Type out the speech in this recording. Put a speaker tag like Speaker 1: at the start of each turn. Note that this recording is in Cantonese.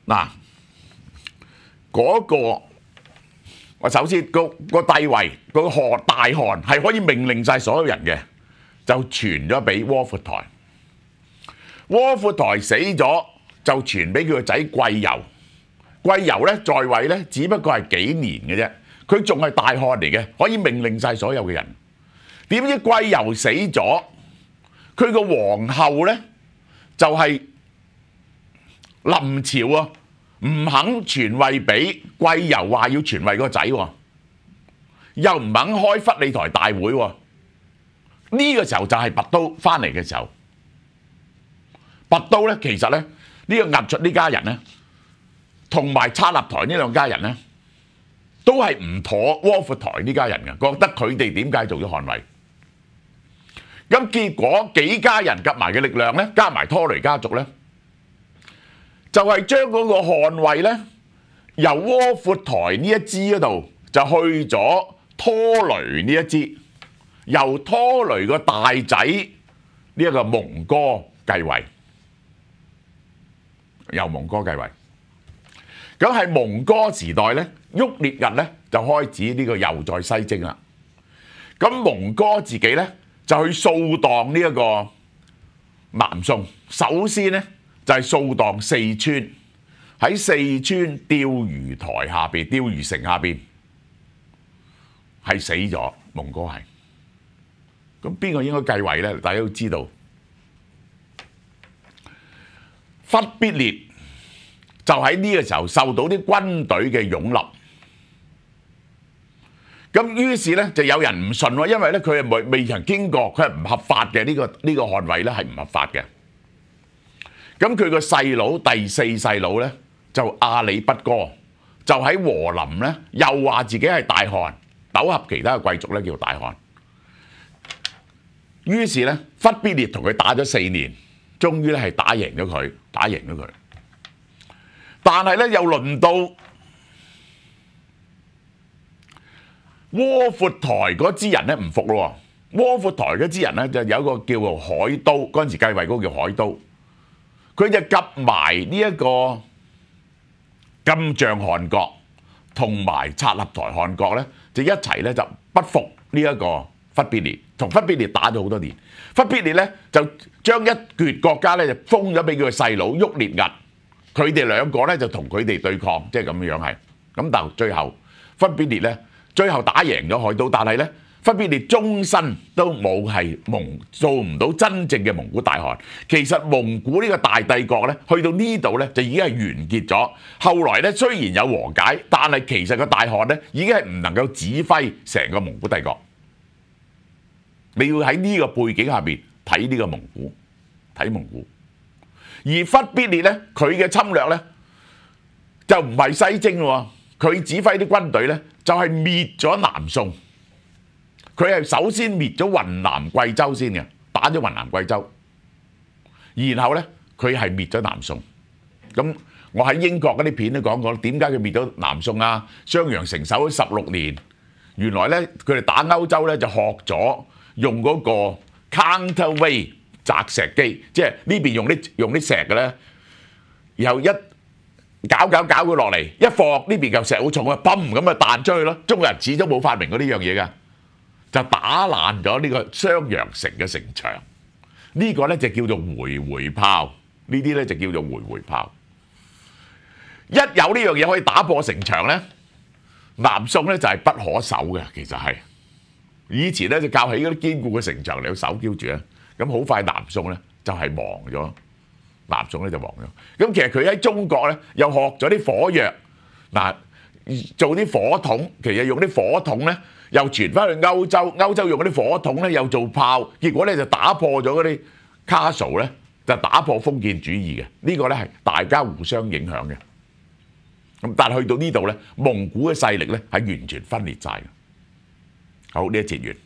Speaker 1: 嗱，嗰個我首先個帝位個大汗係可以命令晒所有人嘅，就傳咗俾窩闊台。窩闊台死咗就傳俾佢個仔貴由。貴由咧在位咧，只不過係幾年嘅啫，佢仲係大汗嚟嘅，可以命令晒所有嘅人。點知貴由死咗，佢個皇后咧就係臨朝啊，唔肯傳位俾貴由，話要傳位個仔喎，又唔肯開忽理台大會喎。呢個時候就係拔刀翻嚟嘅時候。拔刀咧，其實咧呢個押出呢家人咧，同埋察立台呢兩家人咧，都係唔妥窩闊台呢家人嘅，覺得佢哋點解做咗捍衛？咁結果幾家人夾埋嘅力量咧，加埋拖雷家族咧，就係將嗰個捍衛咧，由窩闊台呢一支嗰度就去咗拖雷呢一支，由拖雷個大仔呢一個蒙哥繼位，由蒙哥繼位。咁係蒙哥時代咧，旭烈日咧就開始呢個又再西征啦。咁蒙哥自己咧就去掃蕩呢一個南宋，首先咧就係掃蕩四川，喺四川釣魚台下邊、釣魚城下邊係死咗，蒙哥係。咁邊個應該繼位咧？大家都知道，忽必烈就喺呢個時候受到啲軍隊嘅擁立，咁於是咧就有人唔順喎，因為咧佢係未曾經過，佢係唔合法嘅，呢個捍衛咧係唔合法嘅。咁佢個細佬第四細佬咧就阿里不哥，就喺和林咧又話自己係大汗，糾合其他嘅貴族咧叫大汗。於是咧忽必烈同佢打咗4年，終於咧係打贏咗佢，但係咧又輪到窩闊台嗰支人咧唔服咯。窩闊台嗰支人咧就有一個叫做海都，嗰陣時繼位嗰個叫海都，佢就夾埋呢一個金帳汗國同埋察立台汗國咧，就一齊咧就不服呢一個忽必烈，同忽必烈打咗好多年。忽必烈咧就將一橛國家咧就封咗俾佢個細佬旭烈兀。佢哋兩個咧就同佢哋對抗，即係咁樣係。咁但最後忽必烈咧，最後打贏咗海都，但係咧忽必烈終身都冇係做唔到真正嘅蒙古大汗。其實蒙古呢個大帝國咧，去到呢度咧就已經係完結咗。後來咧雖然有和解，但係其實個大汗咧已經係唔能夠指揮成個蒙古帝國。你要喺呢個背景下邊睇呢個蒙古，睇蒙古。而忽必烈咧，佢嘅侵略咧就唔係西征喎，佢指揮啲軍隊咧就係滅咗南宋。佢係首先滅咗雲南貴州先嘅，打咗雲南貴州，然後咧佢係滅咗南宋。咁我喺英國嗰啲片都講過，點解佢滅咗南宋啊？襄陽城守咗16年，原來咧佢哋打歐洲咧就學咗用嗰個 counterweight 擲石機，即係呢邊用啲石嘅咧，然後一搞佢落嚟，一放呢邊嚿石好重啊，砰咁啊彈出去咯。中國人始終冇發明過呢樣嘢㗎，就打爛咗呢個襄陽城嘅城牆。呢個咧就叫做回炮，呢啲咧就叫做回炮。一有呢樣嘢可以打破城牆咧，南宋咧就係不可守嘅。其實係以前咧就靠起嗰啲堅固嘅城牆嚟去守標住啊。咁好快南宋咧就係亡咗，南宋咧就亡咗。咁其實佢喺中國咧又學咗啲火藥，嗱做啲火筒，其實用啲火筒咧又傳翻去歐洲，歐洲用嗰啲火筒咧又做炮，結果咧就打破咗嗰啲castle咧，就打破封建主義嘅。呢個咧係大家互相影響嘅。咁但係去到呢度咧，蒙古嘅勢力咧係完全分裂晒嘅。好，呢一節完。